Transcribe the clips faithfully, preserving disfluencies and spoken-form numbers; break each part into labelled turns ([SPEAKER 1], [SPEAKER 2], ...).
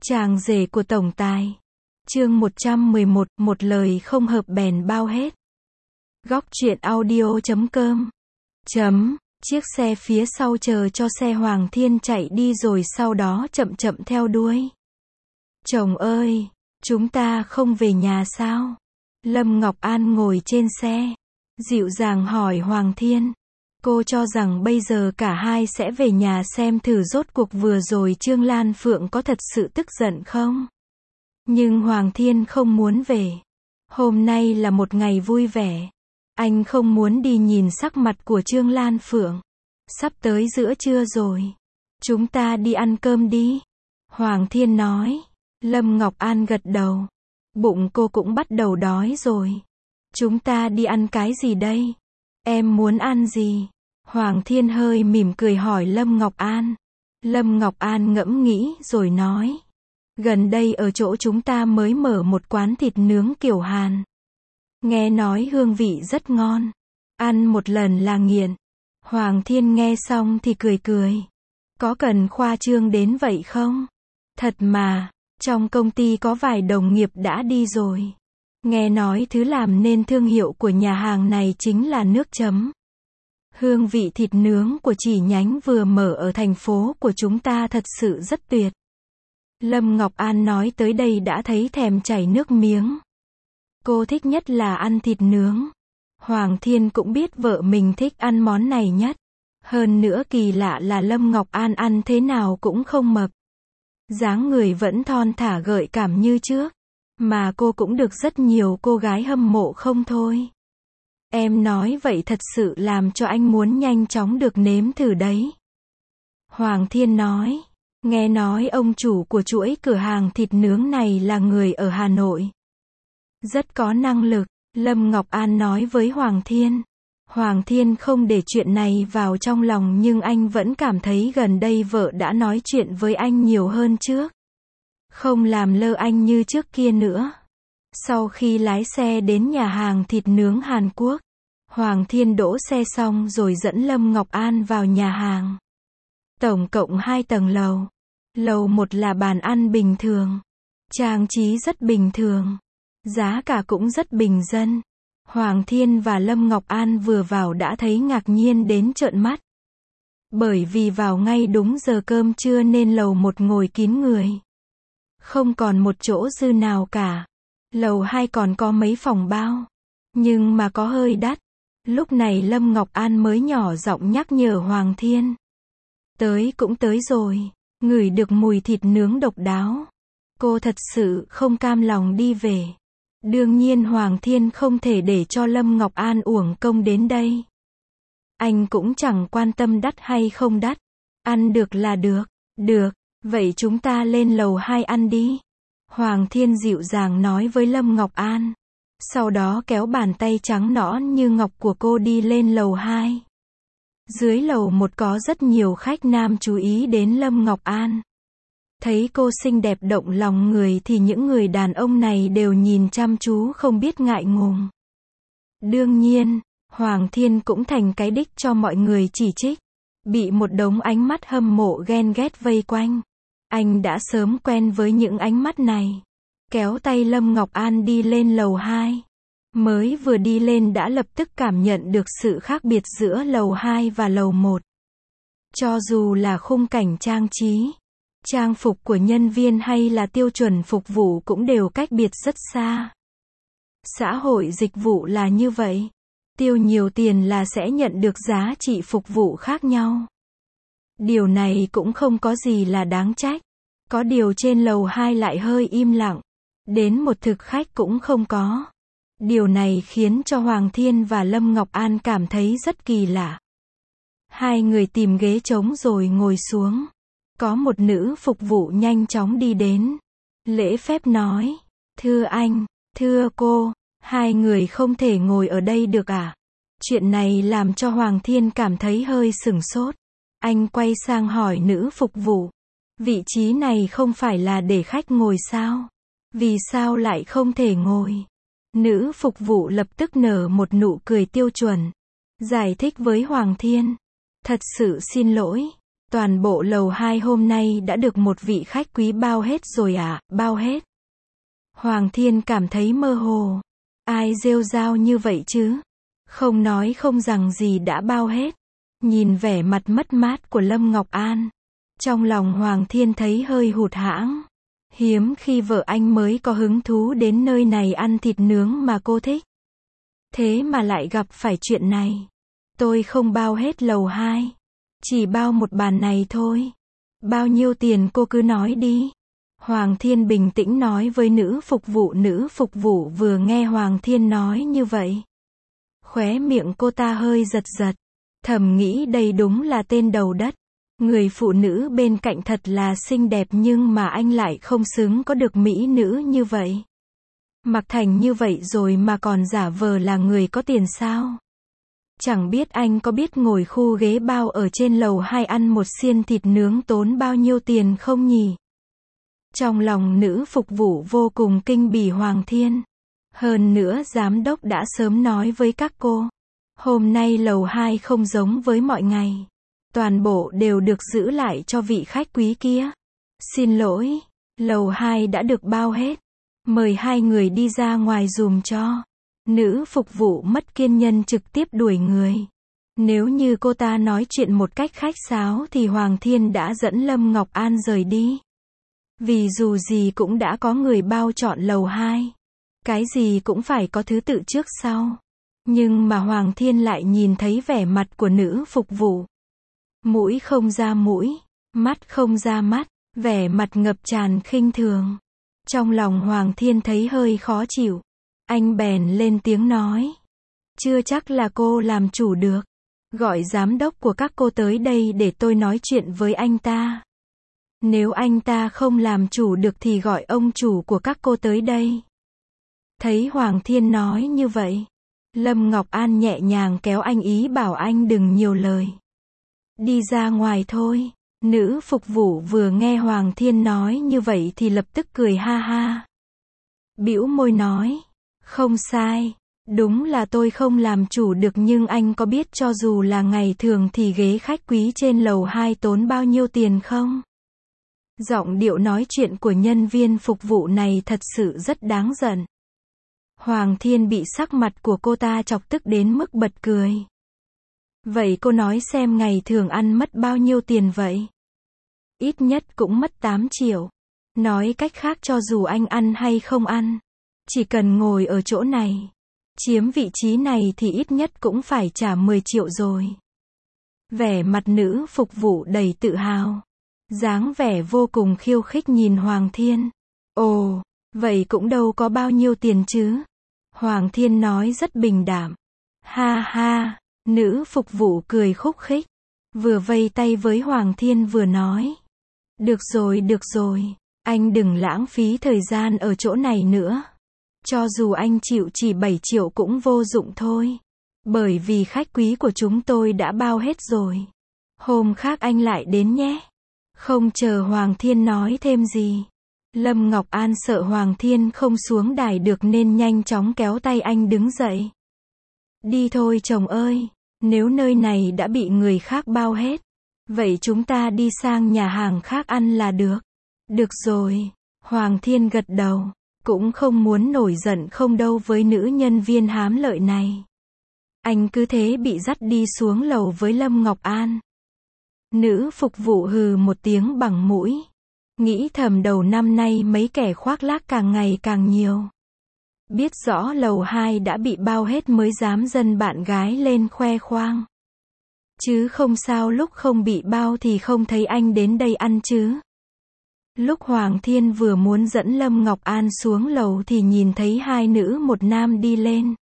[SPEAKER 1] Chàng rể của tổng tài. Chương một trăm mười một, một lời không hợp bèn bao hết. Góc truyện audio chấm com. Chấm, chiếc xe phía sau chờ cho xe Hoàng Thiên chạy đi rồi sau đó chậm chậm theo đuôi. Chồng ơi, chúng ta không về nhà sao? Lâm Ngọc An ngồi trên xe, dịu dàng hỏi Hoàng Thiên. Cô cho rằng bây giờ cả hai sẽ về nhà xem thử rốt cuộc vừa rồi Trương Lan Phượng có thật sự tức giận không? Nhưng Hoàng Thiên không muốn về. Hôm nay là một ngày vui vẻ. Anh không muốn đi nhìn sắc mặt của Trương Lan Phượng. Sắp tới giữa trưa rồi. Chúng ta đi ăn cơm đi. Hoàng Thiên nói. Lâm Ngọc An gật đầu. Bụng cô cũng bắt đầu đói rồi. Chúng ta đi ăn cái gì đây? Em muốn ăn gì? Hoàng Thiên hơi mỉm cười hỏi Lâm Ngọc An. Lâm Ngọc An ngẫm nghĩ rồi nói. Gần đây ở chỗ chúng ta mới mở một quán thịt nướng kiểu Hàn. Nghe nói hương vị rất ngon. Ăn một lần là nghiện. Hoàng Thiên nghe xong thì cười cười. Có cần khoa trương đến vậy không? Thật mà, trong công ty có vài đồng nghiệp đã đi rồi. Nghe nói thứ làm nên thương hiệu của nhà hàng này chính là nước chấm. Hương vị thịt nướng của chi nhánh vừa mở ở thành phố của chúng ta thật sự rất tuyệt. Lâm Ngọc An nói tới đây đã thấy thèm chảy nước miếng. Cô thích nhất là ăn thịt nướng. Hoàng Thiên cũng biết vợ mình thích ăn món này nhất. Hơn nữa kỳ lạ là Lâm Ngọc An ăn thế nào cũng không mập. Dáng người vẫn thon thả gợi cảm như trước. Mà cô cũng được rất nhiều cô gái hâm mộ không thôi. Em nói vậy thật sự làm cho anh muốn nhanh chóng được nếm thử đấy. Hoàng Thiên nói. Nghe nói ông chủ của chuỗi cửa hàng thịt nướng này là người ở Hà Nội. Rất có năng lực, Lâm Ngọc An nói với Hoàng Thiên. Hoàng Thiên không để chuyện này vào trong lòng nhưng anh vẫn cảm thấy gần đây vợ đã nói chuyện với anh nhiều hơn trước. Không làm lơ anh như trước kia nữa. Sau khi lái xe đến nhà hàng thịt nướng Hàn Quốc, Hoàng Thiên đỗ xe xong rồi dẫn Lâm Ngọc An vào nhà hàng. Tổng cộng hai tầng lầu. Lầu một là bàn ăn bình thường. Trang trí rất bình thường. Giá cả cũng rất bình dân. Hoàng Thiên và Lâm Ngọc An vừa vào đã thấy ngạc nhiên đến trợn mắt. Bởi vì vào ngay đúng giờ cơm trưa nên lầu một ngồi kín người. Không còn một chỗ dư nào cả. Lầu hai còn có mấy phòng bao. Nhưng mà có hơi đắt. Lúc này Lâm Ngọc An mới nhỏ giọng nhắc nhở Hoàng Thiên. Tới cũng tới rồi. Ngửi được mùi thịt nướng độc đáo. Cô thật sự không cam lòng đi về. Đương nhiên Hoàng Thiên không thể để cho Lâm Ngọc An uổng công đến đây. Anh cũng chẳng quan tâm đắt hay không đắt. Ăn được là được. Được, vậy chúng ta lên lầu hai ăn đi. Hoàng Thiên dịu dàng nói với Lâm Ngọc An. Sau đó kéo bàn tay trắng nõn như ngọc của cô đi lên lầu hai. Dưới lầu một có rất nhiều khách nam chú ý đến Lâm Ngọc An. Thấy cô xinh đẹp động lòng người thì những người đàn ông này đều nhìn chăm chú không biết ngại ngùng. Đương nhiên, Hoàng Thiên cũng thành cái đích cho mọi người chỉ trích. Bị một đống ánh mắt hâm mộ ghen ghét vây quanh. Anh đã sớm quen với những ánh mắt này. Kéo tay Lâm Ngọc An đi lên lầu hai. Mới vừa đi lên đã lập tức cảm nhận được sự khác biệt giữa lầu hai và lầu một. Cho dù là khung cảnh trang trí, trang phục của nhân viên hay là tiêu chuẩn phục vụ cũng đều cách biệt rất xa. Xã hội dịch vụ là như vậy. Tiêu nhiều tiền là sẽ nhận được giá trị phục vụ khác nhau. Điều này cũng không có gì là đáng trách. Có điều trên lầu hai lại hơi im lặng. Đến một thực khách cũng không có. Điều này khiến cho Hoàng Thiên và Lâm Ngọc An cảm thấy rất kỳ lạ. Hai người tìm ghế trống rồi ngồi xuống. Có một nữ phục vụ nhanh chóng đi đến. Lễ phép nói. Thưa anh, thưa cô, hai người không thể ngồi ở đây được à? Chuyện này làm cho Hoàng Thiên cảm thấy hơi sửng sốt. Anh quay sang hỏi nữ phục vụ. Vị trí này không phải là để khách ngồi sao? Vì sao lại không thể ngồi? Nữ phục vụ lập tức nở một nụ cười tiêu chuẩn. Giải thích với Hoàng Thiên. Thật sự xin lỗi. Toàn bộ lầu hai hôm nay đã được một vị khách quý bao hết rồi ạ, à, bao hết. Hoàng Thiên cảm thấy mơ hồ. Ai rêu rao như vậy chứ? Không nói không rằng gì đã bao hết. Nhìn vẻ mặt mất mát của Lâm Ngọc An. Trong lòng Hoàng Thiên thấy hơi hụt hẫng. Hiếm khi vợ anh mới có hứng thú đến nơi này ăn thịt nướng mà cô thích. Thế mà lại gặp phải chuyện này. Tôi không bao hết lầu hai. Chỉ bao một bàn này thôi. Bao nhiêu tiền cô cứ nói đi. Hoàng Thiên bình tĩnh nói với nữ phục vụ. Nữ phục vụ vừa nghe Hoàng Thiên nói như vậy. Khóe miệng cô ta hơi giật giật. Thầm nghĩ đây đúng là tên đầu đất. Người phụ nữ bên cạnh thật là xinh đẹp nhưng mà anh lại không xứng có được mỹ nữ như vậy. Mặc thành như vậy rồi mà còn giả vờ là người có tiền sao? Chẳng biết anh có biết ngồi khu ghế bao ở trên lầu hai ăn một xiên thịt nướng tốn bao nhiêu tiền không nhỉ? Trong lòng nữ phục vụ vô cùng kinh bỉ Hoàng Thiên. Hơn nữa giám đốc đã sớm nói với các cô. Hôm nay lầu hai không giống với mọi ngày. Toàn bộ đều được giữ lại cho vị khách quý kia. Xin lỗi, lầu hai đã được bao hết. Mời hai người đi ra ngoài dùm cho. Nữ phục vụ mất kiên nhẫn trực tiếp đuổi người. Nếu như cô ta nói chuyện một cách khách sáo thì Hoàng Thiên đã dẫn Lâm Ngọc An rời đi. Vì dù gì cũng đã có người bao chọn lầu hai. Cái gì cũng phải có thứ tự trước sau. Nhưng mà Hoàng Thiên lại nhìn thấy vẻ mặt của nữ phục vụ. Mũi không ra mũi, mắt không ra mắt, vẻ mặt ngập tràn khinh thường. Trong lòng Hoàng Thiên thấy hơi khó chịu. Anh bèn lên tiếng nói. Chưa chắc là cô làm chủ được. Gọi giám đốc của các cô tới đây để tôi nói chuyện với anh ta. Nếu anh ta không làm chủ được thì gọi ông chủ của các cô tới đây. Thấy Hoàng Thiên nói như vậy. Lâm Ngọc An nhẹ nhàng kéo anh ý bảo anh đừng nhiều lời. Đi ra ngoài thôi. Nữ phục vụ vừa nghe Hoàng Thiên nói như vậy thì lập tức cười ha ha. Bĩu môi nói. Không sai. Đúng là tôi không làm chủ được nhưng anh có biết cho dù là ngày thường thì ghế khách quý trên lầu hai tốn bao nhiêu tiền không? Giọng điệu nói chuyện của nhân viên phục vụ này thật sự rất đáng giận. Hoàng Thiên bị sắc mặt của cô ta chọc tức đến mức bật cười. Vậy cô nói xem ngày thường ăn mất bao nhiêu tiền vậy? Ít nhất cũng mất tám triệu. Nói cách khác cho dù anh ăn hay không ăn. Chỉ cần ngồi ở chỗ này. Chiếm vị trí này thì ít nhất cũng phải trả mười triệu rồi. Vẻ mặt nữ phục vụ đầy tự hào. Dáng vẻ vô cùng khiêu khích nhìn Hoàng Thiên. Ồ, vậy cũng đâu có bao nhiêu tiền chứ. Hoàng Thiên nói rất bình đạm. Ha ha, nữ phục vụ cười khúc khích. Vừa vây tay với Hoàng Thiên vừa nói. Được rồi, được rồi. Anh đừng lãng phí thời gian ở chỗ này nữa. Cho dù anh chịu chỉ bảy triệu cũng vô dụng thôi. Bởi vì khách quý của chúng tôi đã bao hết rồi. Hôm khác anh lại đến nhé. Không chờ Hoàng Thiên nói thêm gì. Lâm Ngọc An sợ Hoàng Thiên không xuống đài được nên nhanh chóng kéo tay anh đứng dậy. Đi thôi chồng ơi. Nếu nơi này đã bị người khác bao hết. Vậy chúng ta đi sang nhà hàng khác ăn là được. Được rồi. Hoàng Thiên gật đầu. Cũng không muốn nổi giận không đâu với nữ nhân viên hám lợi này. Anh cứ thế bị dắt đi xuống lầu với Lâm Ngọc An. Nữ phục vụ hừ một tiếng bằng mũi. Nghĩ thầm đầu năm nay mấy kẻ khoác lác càng ngày càng nhiều. Biết rõ lầu hai đã bị bao hết mới dám dâng bạn gái lên khoe khoang. Chứ không sao lúc không bị bao thì không thấy anh đến đây ăn chứ. Lúc Hoàng Thiên vừa muốn dẫn Lâm Ngọc An xuống lầu thì nhìn thấy hai nữ một nam đi lên.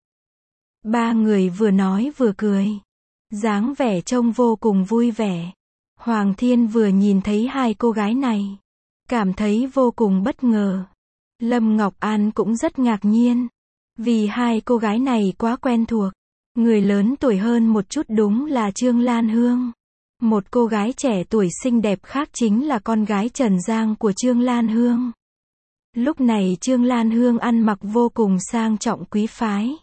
[SPEAKER 1] Ba người vừa nói vừa cười. Dáng vẻ trông vô cùng vui vẻ. Hoàng Thiên vừa nhìn thấy hai cô gái này. Cảm thấy vô cùng bất ngờ. Lâm Ngọc An cũng rất ngạc nhiên. Vì hai cô gái này quá quen thuộc. Người lớn tuổi hơn một chút đúng là Trương Lan Hương. Một cô gái trẻ tuổi xinh đẹp khác chính là con gái Trần Giang của Trương Lan Hương. Lúc này Trương Lan Hương ăn mặc vô cùng sang trọng quý phái.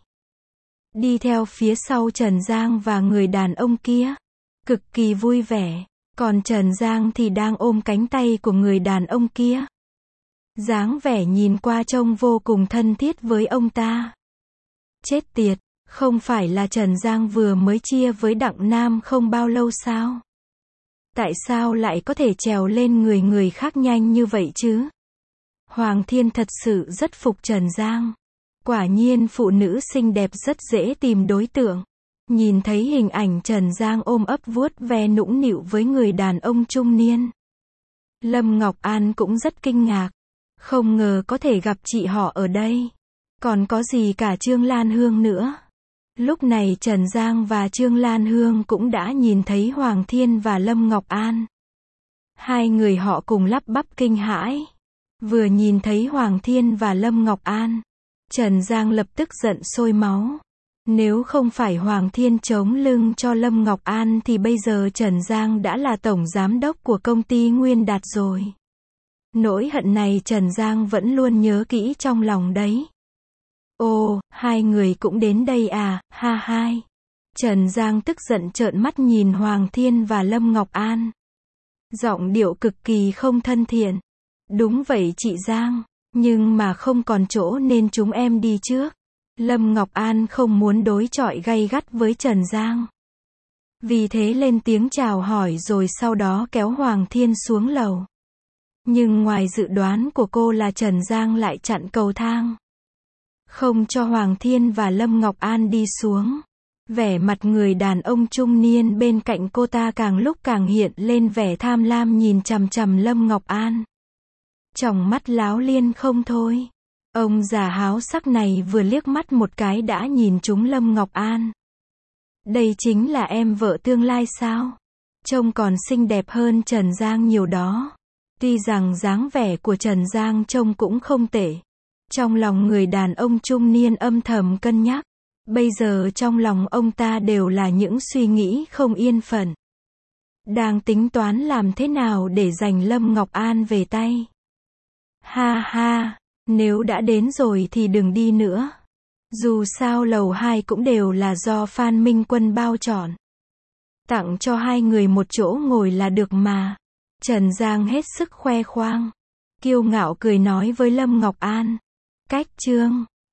[SPEAKER 1] Đi theo phía sau Trần Giang và người đàn ông kia. Cực kỳ vui vẻ. Còn Trần Giang thì đang ôm cánh tay của người đàn ông kia. Dáng vẻ nhìn qua trông vô cùng thân thiết với ông ta. Chết tiệt, không phải là Trần Giang vừa mới chia với Đặng Nam không bao lâu sao? Tại sao lại có thể trèo lên người người khác nhanh như vậy chứ? Hoàng Thiên thật sự rất phục Trần Giang. Quả nhiên phụ nữ xinh đẹp rất dễ tìm đối tượng. Nhìn thấy hình ảnh Trần Giang ôm ấp vuốt ve nũng nịu với người đàn ông trung niên. Lâm Ngọc An cũng rất kinh ngạc. Không ngờ có thể gặp chị họ ở đây. Còn có gì cả Trương Lan Hương nữa. Lúc này Trần Giang và Trương Lan Hương cũng đã nhìn thấy Hoàng Thiên và Lâm Ngọc An. Hai người họ cùng lắp bắp kinh hãi. Vừa nhìn thấy Hoàng Thiên và Lâm Ngọc An, Trần Giang lập tức giận sôi máu. Nếu không phải Hoàng Thiên chống lưng cho Lâm Ngọc An thì bây giờ Trần Giang đã là tổng giám đốc của công ty Nguyên Đạt rồi. Nỗi hận này Trần Giang vẫn luôn nhớ kỹ trong lòng đấy. Ồ, hai người cũng đến đây à, ha hai. Trần Giang tức giận trợn mắt nhìn Hoàng Thiên và Lâm Ngọc An. Giọng điệu cực kỳ không thân thiện. Đúng vậy chị Giang, nhưng mà không còn chỗ nên chúng em đi trước. Lâm Ngọc An không muốn đối chọi gay gắt với Trần Giang. Vì thế lên tiếng chào hỏi rồi sau đó kéo Hoàng Thiên xuống lầu. Nhưng ngoài dự đoán của cô là Trần Giang lại chặn cầu thang. Không cho Hoàng Thiên và Lâm Ngọc An đi xuống. Vẻ mặt người đàn ông trung niên bên cạnh cô ta càng lúc càng hiện lên vẻ tham lam nhìn chằm chằm Lâm Ngọc An. Tròng mắt láo liên không thôi. Ông già háo sắc này vừa liếc mắt một cái đã nhìn trúng Lâm Ngọc An. Đây chính là em vợ tương lai sao? Trông còn xinh đẹp hơn Trần Giang nhiều đó. Tuy rằng dáng vẻ của Trần Giang trông cũng không tệ. Trong lòng người đàn ông trung niên âm thầm cân nhắc. Bây giờ trong lòng ông ta đều là những suy nghĩ không yên phận. Đang tính toán làm thế nào để giành Lâm Ngọc An về tay. Ha ha, nếu đã đến rồi thì đừng đi nữa. Dù sao lầu hai cũng đều là do Phan Minh Quân bao trọn. Tặng cho hai người một chỗ ngồi là được mà. Trần Giang hết sức khoe khoang. Kiêu ngạo cười nói với Lâm Ngọc An. Cách chương